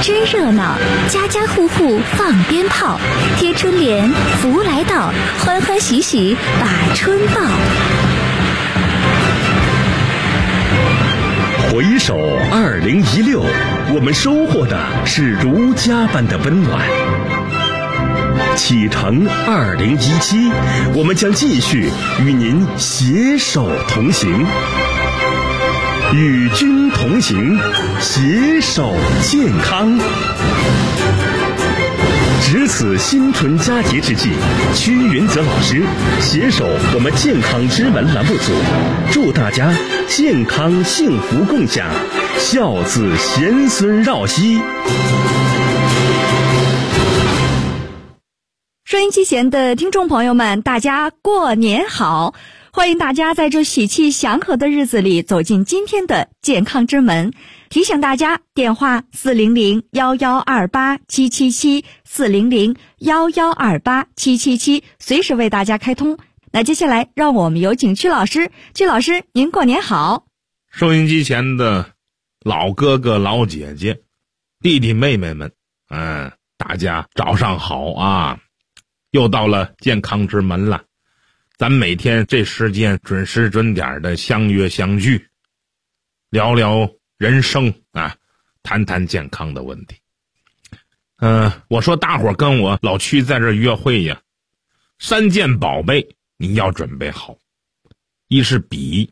真热闹，家家户户放鞭炮，贴春联，福来到，欢欢喜喜把春报。 回首2016，我们收获的是如家般的温暖。启程2017，我们将继续与您携手同行，与君同行，携手健康。值此新春佳节之际，屈云泽老师携手我们健康之门栏目组，祝大家健康幸福共享，孝子贤孙绕膝。 收音机前的听众朋友们，大家过年好！欢迎大家在这喜气祥和的日子里走进今天的健康之门。提醒大家，电话400-1128-777，400-1128-777，随时为大家开通。那接下来让我们有请曲老师。曲老师，您过年好！ 收音机前的老哥哥老姐姐弟弟妹妹们，大家早上好啊！又到了健康之门了，咱每天这时间准时准点的相约相聚，聊聊人生啊，谈谈健康的问题。我说大伙跟我老屈在这约会呀，3件宝贝你要准备好，一是笔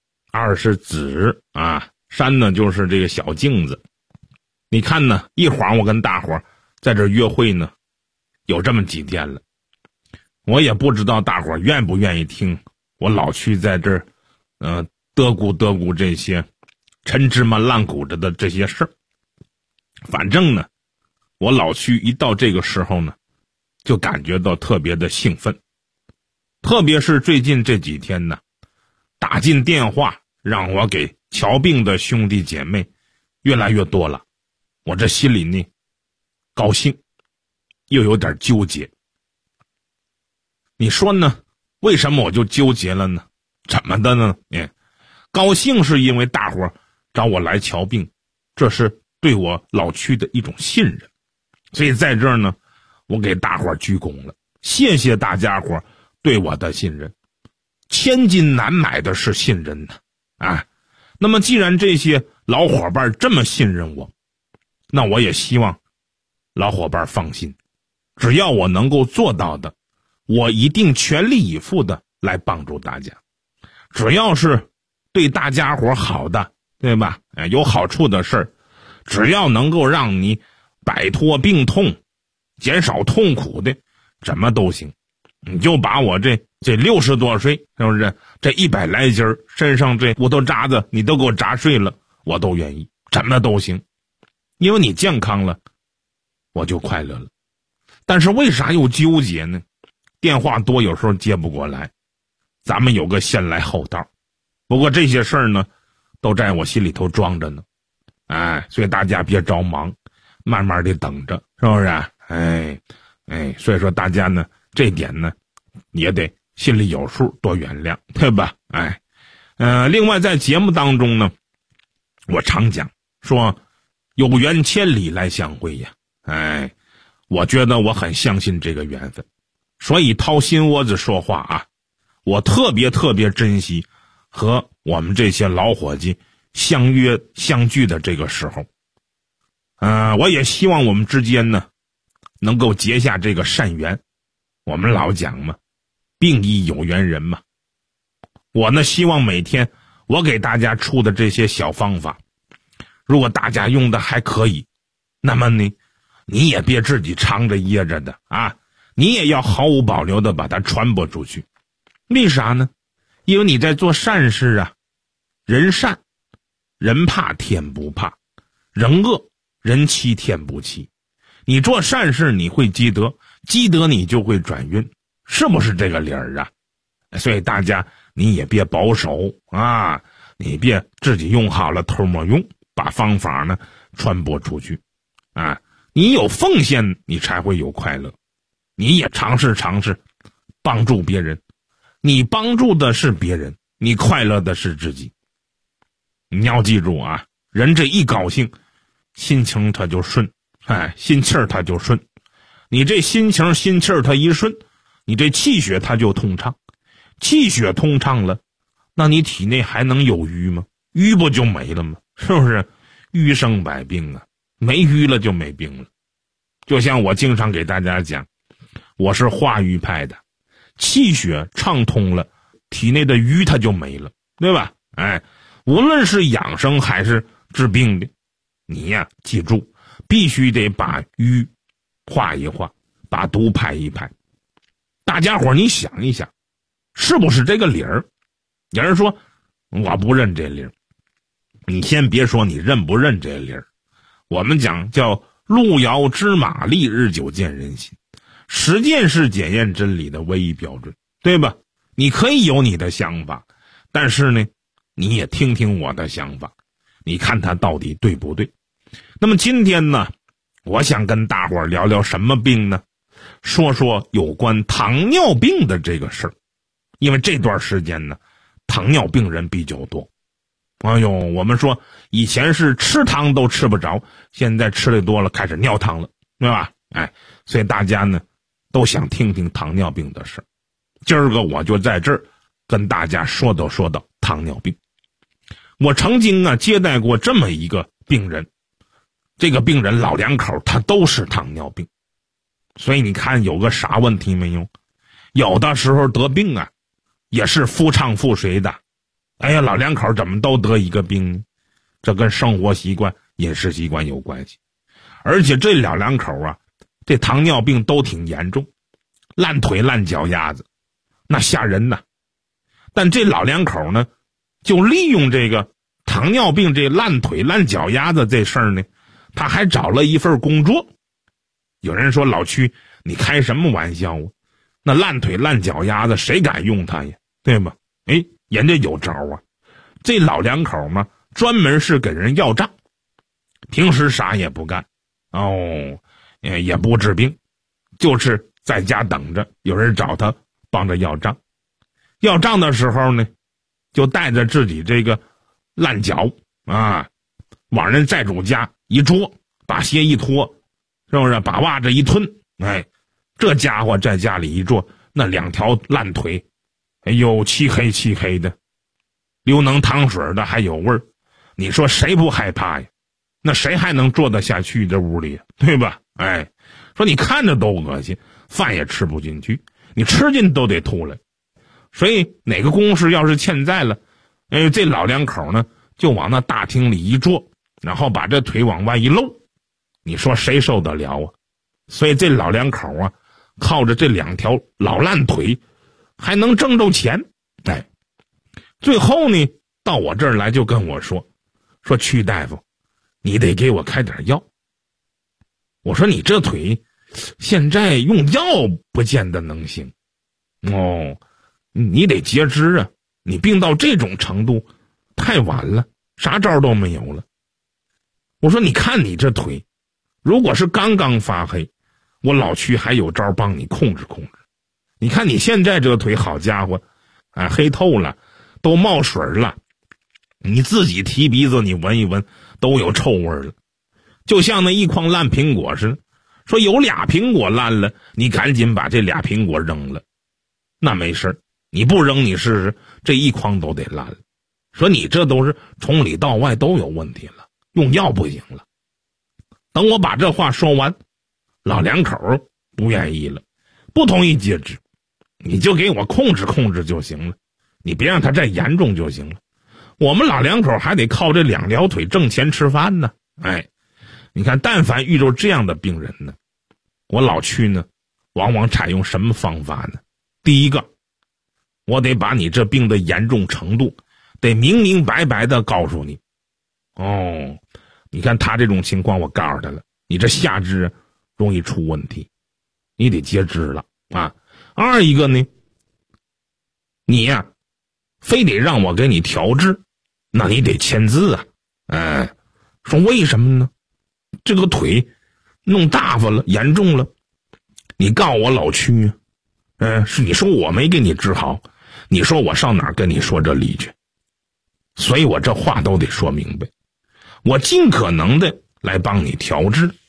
，2是纸啊，3呢就是这个小镜子。你看呢，一会儿我跟大伙在这约会呢，有这么几天了，我也不知道大伙愿不愿意听我老屈在这儿嘚咕这些陈芝麻烂谷子的这些事儿。反正呢，我老屈一到这个时候呢，就感觉到特别的兴奋。特别是最近这几天呢，打进电话让我给瞧病的兄弟姐妹越来越多了，我这心里呢高兴又有点纠结。你说呢？为什么我就纠结了呢？怎么的呢？高兴是因为大伙找我来瞧病，这是对我老屈的一种信任，所以在这儿呢，我给大伙鞠躬了，谢谢大家伙对我的信任，千金难买的是信任呢。那么既然这些老伙伴这么信任我，那我也希望老伙伴放心，只要我能够做到的，我一定全力以赴的来帮助大家。只要是对大家伙好的，对吧？有好处的事儿，只要能够让你摆脱病痛，减少痛苦的，怎么都行。你就把我这60多岁，是不是？这100来斤身上这骨头渣子，你都给我砸碎了，我都愿意，怎么都行。因为你健康了，我就快乐了。但是为啥又纠结呢？电话多，有时候接不过来，咱们有个先来后到。不过这些事儿呢，都在我心里头装着呢，所以大家别着忙，慢慢的等着，是不是？所以说大家呢，这点呢，也得心里有数，多原谅，对吧？另外在节目当中呢，我常讲说，有缘千里来相会呀，我觉得我很相信这个缘分。所以掏心窝子说话啊，我特别珍惜和我们这些老伙计相约相聚的这个时候。我也希望我们之间呢能够结下这个善缘。我们老讲嘛，病亦有缘人嘛。我呢希望每天我给大家出的这些小方法，如果大家用的还可以，那么呢你也别自己藏着掖着的啊，你也要毫无保留的把它传播出去。为啥呢？因为你在做善事啊，人善人怕天不怕，人恶人欺天不欺。你做善事你会积德，积德你就会转运，是不是这个理儿啊？所以大家你也别保守啊，你别自己用好了偷摸用，把方法呢传播出去啊。你有奉献你才会有快乐，你也尝试帮助别人，你帮助的是别人，你快乐的是自己。你要记住啊，人这一高兴，心情他就顺心气儿它就顺。你这心情心气儿它一顺，你这气血它就通畅。气血通畅了，那你体内还能有瘀吗？瘀不就没了吗？是不是？瘀生百病啊，没瘀了就没病了。就像我经常给大家讲，我是化瘀派的，气血畅通了，体内的瘀它就没了，对吧？无论是养生还是治病的，你呀记住，必须得把瘀化一化，把毒排一排。大家伙你想一想，是不是这个理儿？有人说我不认这理儿，你先别说你认不认这理儿，我们讲叫路遥知马力，日久见人心。实践是检验真理的唯一标准，对吧？你可以有你的想法，但是呢，你也听听我的想法，你看它到底对不对。那么今天呢，我想跟大伙儿聊聊什么病呢？说说有关糖尿病的这个事儿。因为这段时间呢，糖尿病人比较多。我们说以前是吃糖都吃不着，现在吃的多了开始尿糖了，对吧？所以大家呢都想听听糖尿病的事儿。今儿个我就在这儿跟大家说道糖尿病。我曾经接待过这么一个病人，这个病人老两口他都是糖尿病。所以你看有个啥问题没有？有的时候得病也是夫唱妇随的。老两口怎么都得一个病呢？这跟生活习惯饮食习惯有关系。而且这老两口这糖尿病都挺严重，烂腿烂脚丫子，那吓人呐。但这老两口呢，就利用这个糖尿病这烂腿烂脚丫子这事儿呢，他还找了一份工作。有人说老屈你开什么玩笑啊？那烂腿烂脚丫子谁敢用它呀？对吧？人家有招啊。这老两口嘛，专门是给人要账，平时啥也不干也不治病，就是在家等着有人找他帮着要账。要账的时候呢，就带着自己这个烂脚往人债主家一捉，把鞋一脱，是不是？把袜子一吞，这家伙在家里一坐，那两条烂腿漆黑漆黑的，流能淌水的还有味儿。你说谁不害怕呀？那谁还能坐得下去这屋里，对吧？说你看着都恶心，饭也吃不进去，你吃进都得吐来。所以哪个公事要是欠债了，这老两口呢就往那大厅里一坐，然后把这腿往外一露，你说谁受得了啊？所以这老两口靠着这两条老烂腿还能挣着钱。最后呢到我这儿来就跟我说屈大夫，你得给我开点药。我说你这腿现在用药不见得能行你得截肢啊，你病到这种程度太晚了，啥招都没有了。我说你看你这腿如果是刚刚发黑，我老屈还有招帮你控制控制。你看你现在这腿好家伙黑透了，都冒水了，你自己提鼻子你闻一闻都有臭味了，就像那一筐烂苹果似的。说有俩苹果烂了，你赶紧把这俩苹果扔了，那没事，你不扔你试试，这一筐都得烂了。说你这都是从里到外都有问题了，用药不行了。等我把这话说完，老两口不愿意了，不同意截肢，你就给我控制控制就行了，你别让它再严重就行了。我们老两口还得靠这两条腿挣钱吃饭呢。你看但凡遇到这样的病人呢，我老屈呢往往采用什么方法呢？第一个，我得把你这病的严重程度得明明白白的告诉你。你看他这种情况，我告诉他了，你这下肢容易出问题，你得截肢了二一个呢，你非得让我给你调治，那你得签字说为什么呢？这个腿弄大发了，严重了，你告我老屈是你说我没给你治好，你说我上哪儿跟你说这理去？所以我这话都得说明白，我尽可能的来帮你调治，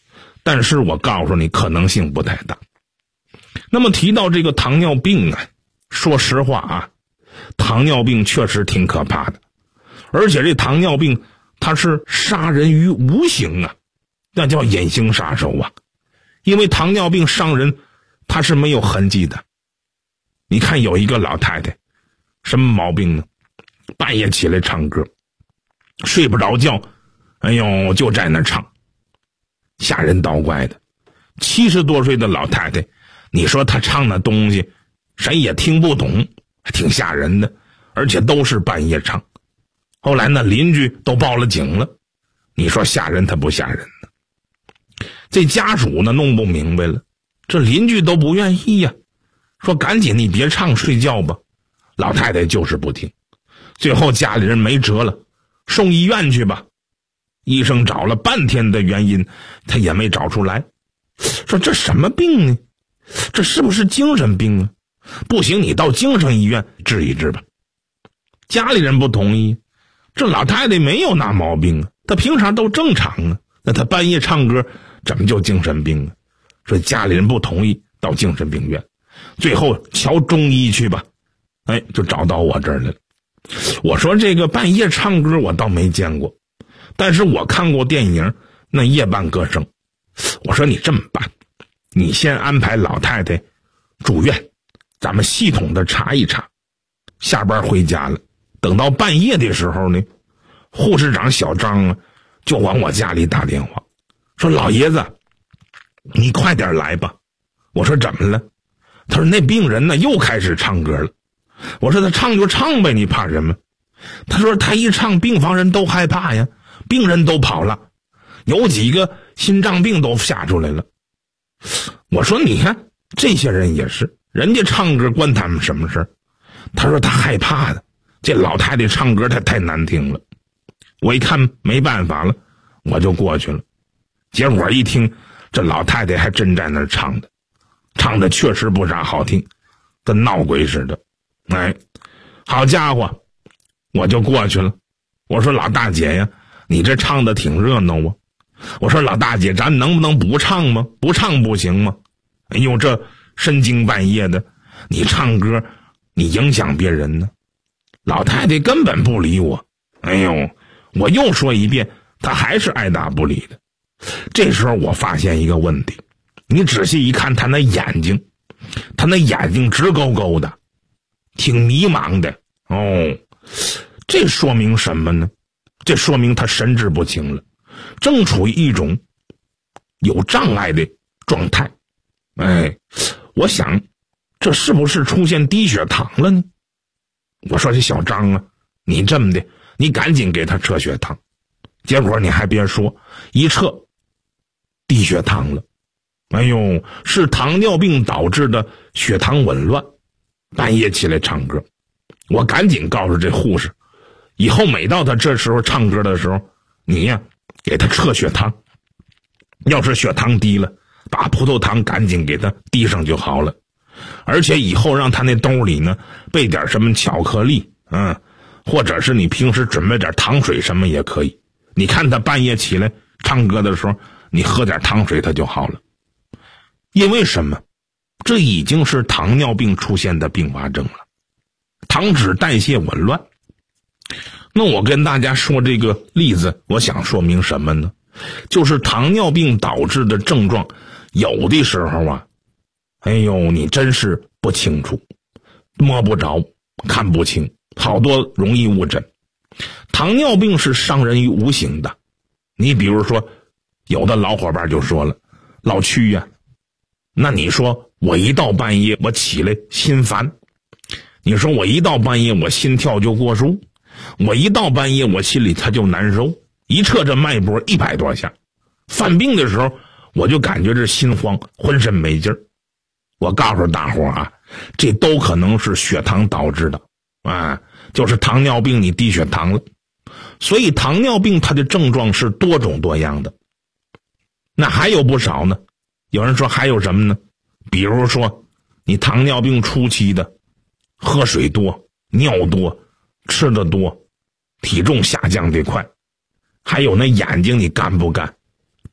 但是我告诉你，可能性不太大。那么提到这个糖尿病啊，说实话啊，糖尿病确实挺可怕的，而且这糖尿病它是杀人于无形啊，那叫隐形杀手啊。因为糖尿病伤人它是没有痕迹的。你看有一个老太太，什么毛病呢？半夜起来唱歌，睡不着觉，哎呦就在那唱，吓人倒怪的。70多岁的老太太，你说她唱那东西谁也听不懂，还挺吓人的，而且都是半夜唱。后来呢，邻居都报了警了，你说吓人他不吓人呢？这家属呢弄不明白了，这邻居都不愿意呀，说赶紧你别唱，睡觉吧。老太太就是不听，最后家里人没辙了，送医院去吧。医生找了半天的原因，他也没找出来。说这什么病呢？这是不是精神病啊？不行，你到精神医院治一治吧。家里人不同意，这老太太没有那毛病啊，她平常都正常啊，那她半夜唱歌怎么就精神病啊？说家里人不同意，到精神病院，最后瞧中医去吧。哎，就找到我这儿来了。我说这个半夜唱歌我倒没见过，但是我看过电影那夜半歌声。我说你这么办，你先安排老太太住院，咱们系统的查一查。下班回家了，等到半夜的时候呢，护士长小张啊就往我家里打电话，说老爷子你快点来吧。我说怎么了？他说那病人呢又开始唱歌了。我说他唱就唱呗，你怕什么？他说他一唱病房人都害怕呀，病人都跑了，有几个心脏病都吓出来了。我说你看这些人也是，人家唱歌关他们什么事？他说他害怕的，这老太太唱歌太难听了。我一看没办法了，我就过去了。结果一听这老太太还真在那儿唱的，唱的确实不啥好听，跟闹鬼似的。哎，好家伙，我就过去了。我说老大姐呀，你这唱的挺热闹啊。我说老大姐，咱能不能不唱吗？不唱不行吗？哎呦，这深更半夜的，你唱歌你影响别人呢。老太太根本不理我。哎呦，我又说一遍，她还是爱答不理的。这时候我发现一个问题，你仔细一看她那眼睛，她那眼睛直勾勾的，挺迷茫的。哦，这说明什么呢？这说明她神志不清了，正处于一种有障碍的状态。哎，我想这是不是出现低血糖了呢？我说这小张啊，你这么的，你赶紧给他测血糖。结果你还别说，一测低血糖了。哎呦，是糖尿病导致的血糖紊乱，半夜起来唱歌。我赶紧告诉这护士，以后每到他这时候唱歌的时候，你呀给他测血糖，要是血糖低了，把葡萄糖赶紧给他滴上就好了。而且以后让他那兜里呢备点什么巧克力，或者是你平时准备点糖水什么也可以。你看他半夜起来唱歌的时候，你喝点糖水他就好了。因为什么？这已经是糖尿病出现的并发症了，糖脂代谢紊乱。那我跟大家说这个例子，我想说明什么呢？就是糖尿病导致的症状，有的时候啊，哎呦，你真是不清楚，摸不着，看不清，好多容易误诊。糖尿病是伤人于无形的。你比如说，有的老伙伴就说了，老屈呀，那你说我一到半夜我起来心烦，你说我一到半夜我心跳就过速，我一到半夜我心里他就难受，一测这脉搏100多下，犯病的时候我就感觉这心慌，浑身没劲儿。我告诉大伙啊，这都可能是血糖导致的啊，就是糖尿病你低血糖了。所以糖尿病它的症状是多种多样的。那还有不少呢，有人说还有什么呢？比如说你糖尿病初期的喝水多、尿多、吃的多、体重下降得快，还有那眼睛你干不干，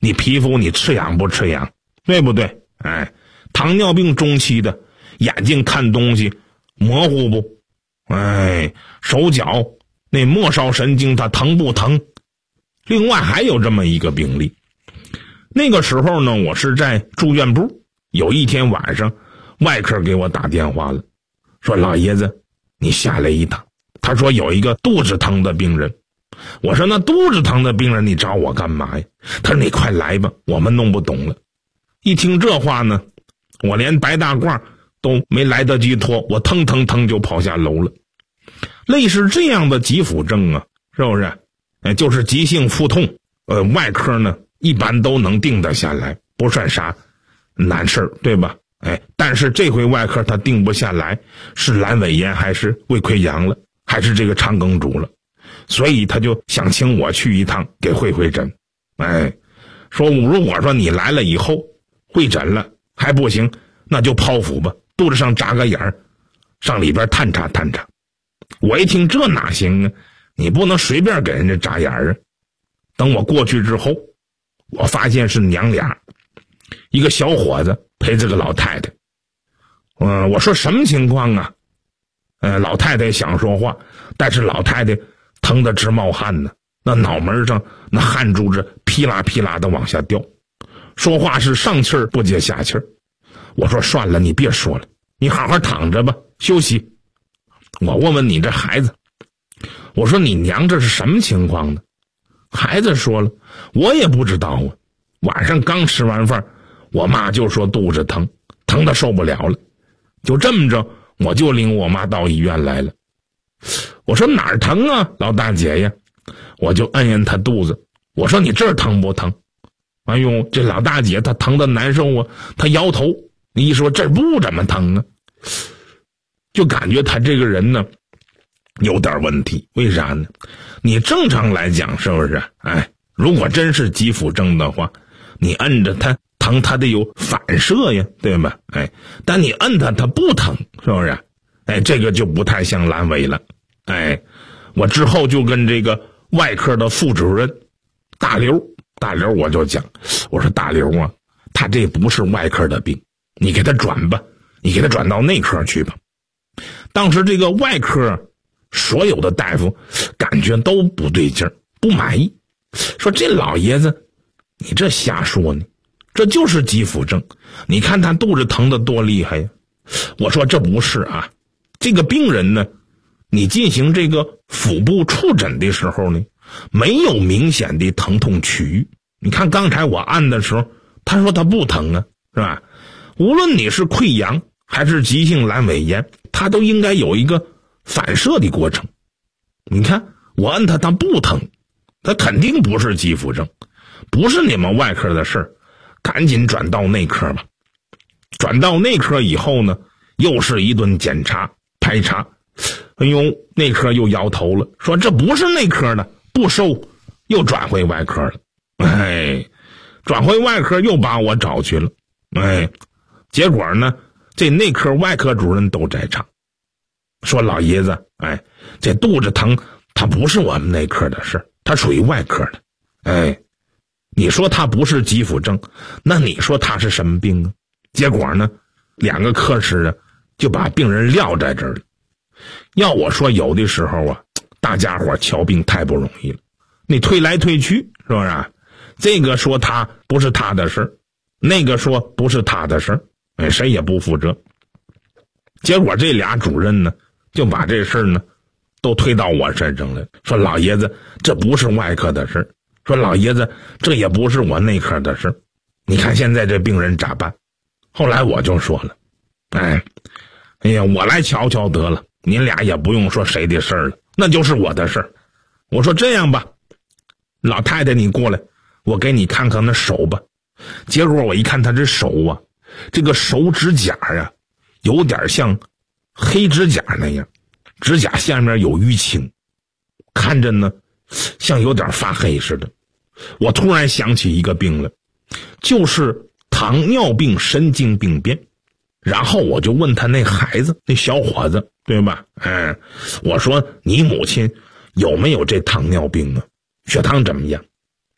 你皮肤你吃痒不吃痒，对不对？哎，糖尿病中期的眼睛看东西模糊不？哎，手脚那末梢神经它疼不疼？另外还有这么一个病例，那个时候呢，我是在住院部，有一天晚上外科给我打电话了，说老爷子你下来一趟，他说有一个肚子疼的病人。我说那肚子疼的病人你找我干嘛呀？他说你快来吧，我们弄不懂了。一听这话呢，我连白大褂都没来得及脱，我腾就跑下楼了。类似这样的急腹症啊，是不是？就是急性腹痛，外科呢一般都能定得下来，不算啥难事儿，对吧？但是这回外科他定不下来，是阑尾炎还是胃溃疡了，还是这个肠梗阻了，所以他就想请我去一趟给会诊。说如果说你来了以后会诊了还不行，那就剖腹吧，肚子上扎个眼儿，上里边探查。我一听这哪行啊，你不能随便给人家扎眼儿啊。等我过去之后，我发现是娘俩，一个小伙子陪着个老太太。我说什么情况啊？老太太想说话，但是老太太疼得直冒汗呢，那脑门上那汗珠子噼啦的往下掉，说话是上气儿不接下气儿。我说算了，你别说了，你好好躺着吧，休息。我问问你这孩子，我说你娘这是什么情况呢？孩子说了，我也不知道啊，晚上刚吃完饭，我妈就说肚子疼得受不了了，就这么着我就领我妈到医院来了。我说哪儿疼啊老大姐呀？我就摁她肚子，我说你这儿疼不疼？哎呦，这老大姐她疼得难受啊，她摇头，你一说这儿不怎么疼啊，就感觉她这个人呢有点问题。为啥呢？你正常来讲是不是？如果真是急腹症的话，你摁着它疼，它得有反射呀，对吧？但你摁它不疼，是不是？这个就不太像阑尾了。我之后就跟这个外科的副主任大刘我就讲，我说大刘啊，他这不是外科的病，你给他转吧，你给他转到内科去吧。当时这个外科所有的大夫感觉都不对劲儿，不满意，说这老爷子你这瞎说呢，这就是急腹症，你看他肚子疼得多厉害呀。我说这不是啊，这个病人呢，你进行这个腹部触诊的时候呢，没有明显的疼痛区域。你看刚才我按的时候，他说他不疼啊，是吧？无论你是溃疡还是急性阑尾炎，它都应该有一个反射的过程。你看我按他不疼，他肯定不是急腹症，不是你们外科的事儿，赶紧转到内科吧。转到内科以后呢，又是一顿检查排查，内科又摇头了，说这不是内科的，不收，又转回外科了。转回外科又把我找去了。结果呢，这内科外科主任都在场，说老爷子，这肚子疼它不是我们内科的事，它属于外科的。你说它不是急腹症，那你说它是什么病啊？结果呢，两个科室啊就把病人撂在这儿了。要我说，有的时候啊，大家伙瞧病太不容易了，你推来推去，是不是啊？这个说他不是他的事，那个说不是他的事，谁也不负责。结果这俩主任呢，就把这事呢都推到我身上来，说老爷子这不是外科的事，说老爷子这也不是我内科的事，你看现在这病人咋办？后来我就说了，我来瞧瞧得了，您俩也不用说谁的事儿了，那就是我的事儿。我说这样吧，老太太你过来，我给你看看那手吧。结果我一看他这手啊，这个手指甲啊有点像黑指甲那样，指甲下面有淤青，看着呢像有点发黑似的。我突然想起一个病了，就是糖尿病神经病变。然后我就问他那孩子，那小伙子，对吧？我说你母亲有没有这糖尿病啊？血糖怎么样？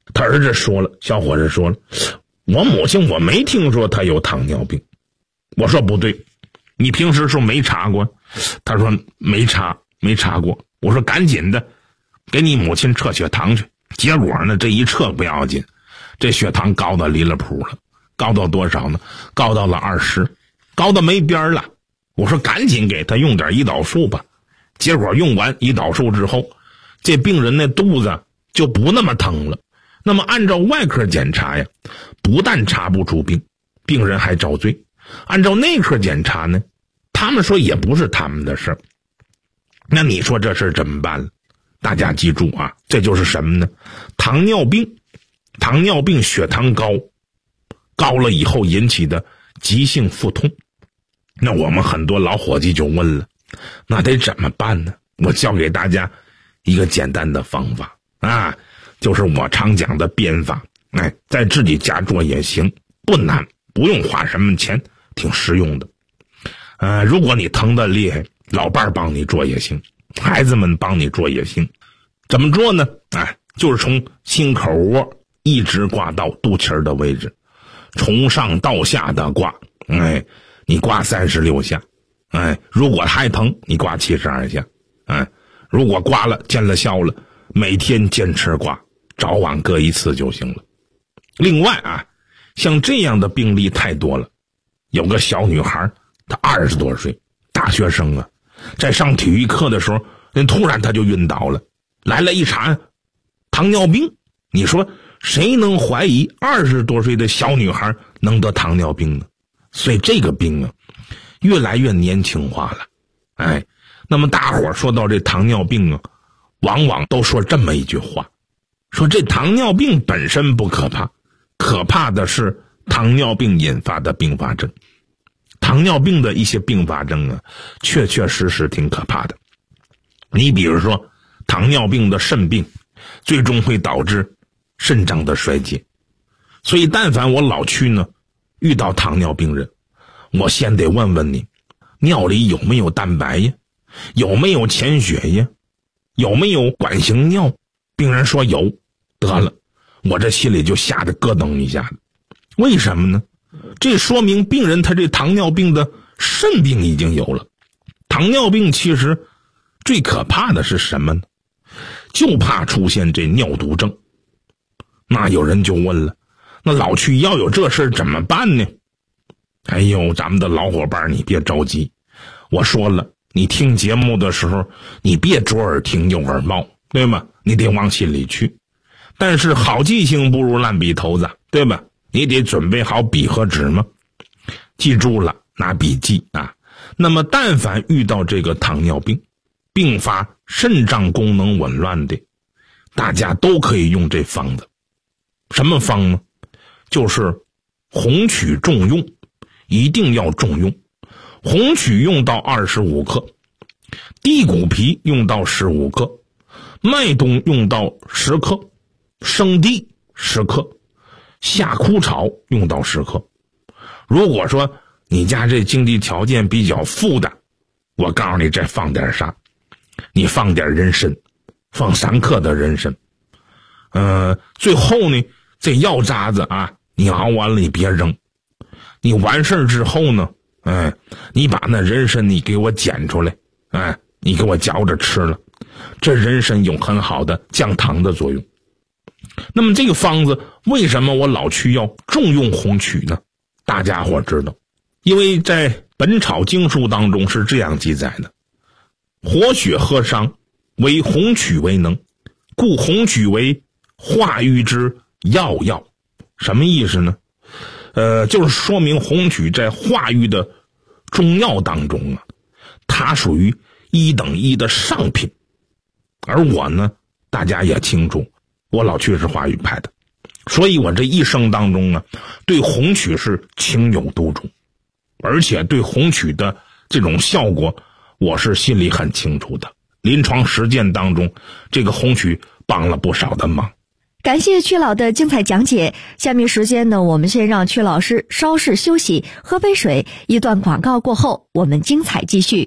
他儿子说了，小伙子说了，我母亲我没听说她有糖尿病。我说不对，你平时是没查过？他说没查过。我说赶紧的给你母亲测血糖去。结果呢，这一测不要紧，这血糖高到离了谱了。高到多少呢？高到了20，高到没边了。我说赶紧给他用点胰岛素吧。结果用完胰岛素之后，这病人那肚子就不那么疼了。那么按照外科检查呀，不但查不出病，病人还遭罪。按照内科检查呢，他们说也不是他们的事儿。那你说这事儿怎么办了？大家记住啊，这就是什么呢？糖尿病血糖高了以后引起的急性腹痛。那我们很多老伙计就问了，那得怎么办呢？我教给大家一个简单的方法啊，就是我常讲的鞭法。在自己家做也行，不难，不用花什么钱，挺实用的。如果你疼得厉害，老伴儿帮你做也行，孩子们帮你做也行。怎么做呢？就是从心口窝一直挂到肚脐的位置，从上到下的挂。你挂36下。如果还疼，你挂72下。如果挂了见了效了，每天坚持挂，早晚各一次就行了。另外像这样的病例太多了。有个小女孩，她20多岁，大学生啊，在上体育课的时候，突然她就晕倒了，来了一查糖尿病。你说谁能怀疑20多岁的小女孩能得糖尿病呢？所以这个病越来越年轻化了。那么大伙说到这糖尿病往往都说这么一句话，说这糖尿病本身不可怕，可怕的是糖尿病引发的并发症。糖尿病的一些并发症确实挺可怕的。你比如说糖尿病的肾病，最终会导致肾脏的衰竭。所以但凡我老去呢，遇到糖尿病人，我先得问问你，尿里有没有蛋白呀？有没有潜血呀？有没有管型尿？病人说有，得了，我这心里就吓得咯噔一下子。为什么呢？这说明病人他这糖尿病的肾病已经有了。糖尿病其实最可怕的是什么呢？就怕出现这尿毒症。那有人就问了，那老去要有这事怎么办呢？哎呦，咱们的老伙伴你别着急，我说了，你听节目的时候你别左耳听右耳冒，对吗？你得往心里去。但是好记性不如烂笔头子，对吧？你得准备好笔和纸嘛，记住了，拿笔记那么但凡遇到这个糖尿病并发肾脏功能紊乱的，大家都可以用这方子。什么方呢？就是红曲重用，一定要重用。红曲用到25克，地骨皮用到15克，麦冬用到10克，生地10克，夏枯草用到10克。如果说你家这经济条件比较富的，我告诉你再放点啥，你放点人参，放3克的人参。最后呢，这药渣子你熬完了你别扔，你完事之后呢，你把那人参你给我捡出来，你给我嚼着吃了，这人参有很好的降糖的作用。那么这个方子为什么我老去要重用红曲呢？大家伙知道，因为在《本草经书》当中是这样记载的：活血和伤，为红曲为能，故红曲为化瘀之要药。什么意思呢？就是说明红曲在化瘀的中药当中它属于1等1的上品。而我呢，大家也清楚，我老去是化瘀派的，所以我这一生当中对红曲是情有独钟，而且对红曲的这种效果我是心里很清楚的。临床实践当中，这个红曲帮了不少的忙。 感谢曲老的精彩讲解。下面时间呢，我们先让曲老师稍事休息，喝杯水。一段广告过后，我们精彩继续。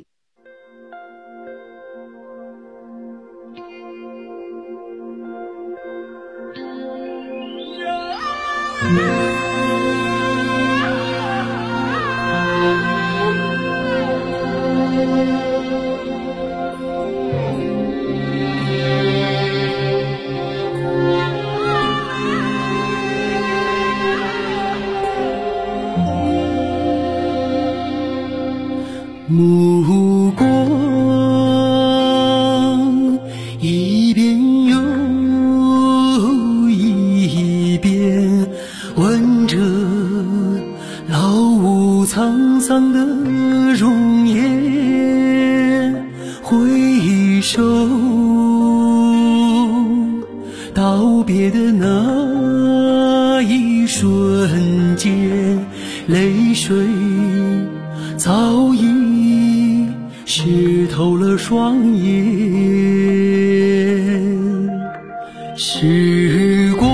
目光一遍又一遍问着老屋沧桑的容颜，回首道别的那一瞬间，泪水早已湿透了双眼。时光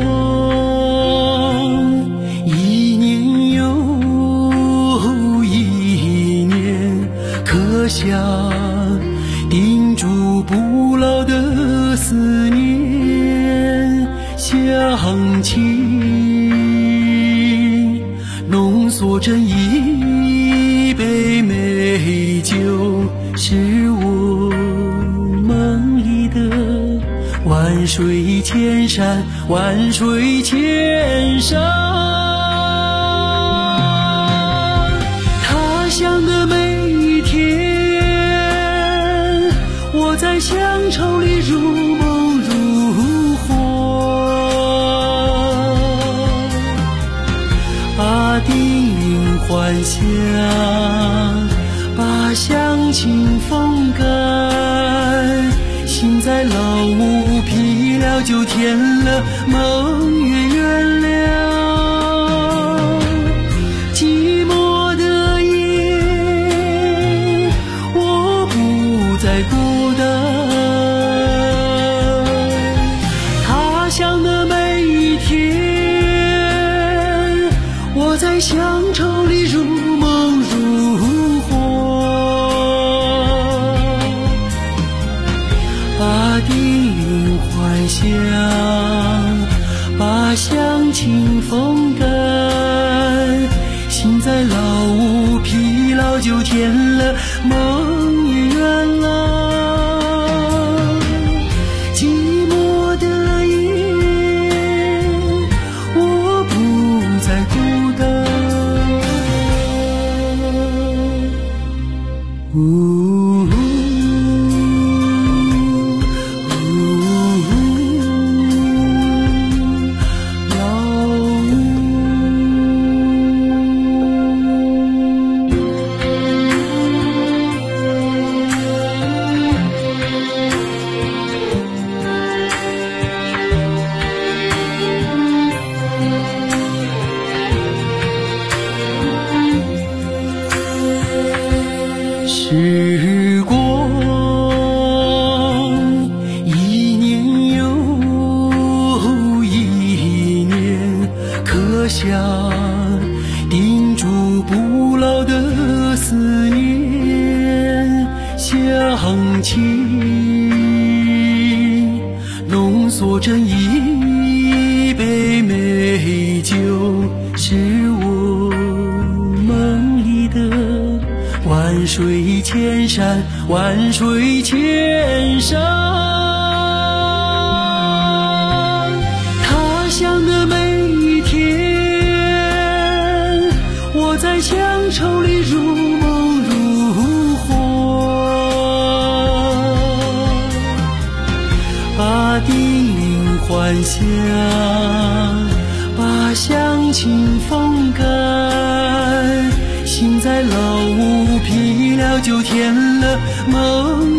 一年又一年，刻下钉住不老的思念。乡情浓缩成一杯美酒，是我梦里的万水千山，万水千山。他乡的每一天，我在乡愁里如梦如幻。把叮咛还乡，把乡情风干，心在老屋疲了就填了，梦也圆了。寂寞的夜，我不再孤单。他乡的每一天，我在乡愁里如梦如幻。把叮咛还乡，把乡情风干，心在老屋疲劳就填了，梦也圆了。寂寞的夜，我不再孤单。时光一年又一年，刻下钉住不老的思念。乡情浓缩成一杯美酒，是我梦里的万水千山，万水千山。他乡的每一天，我在乡愁里如梦如幻。把叮咛还乡，把乡情风干，心在老屋疲了就填了，梦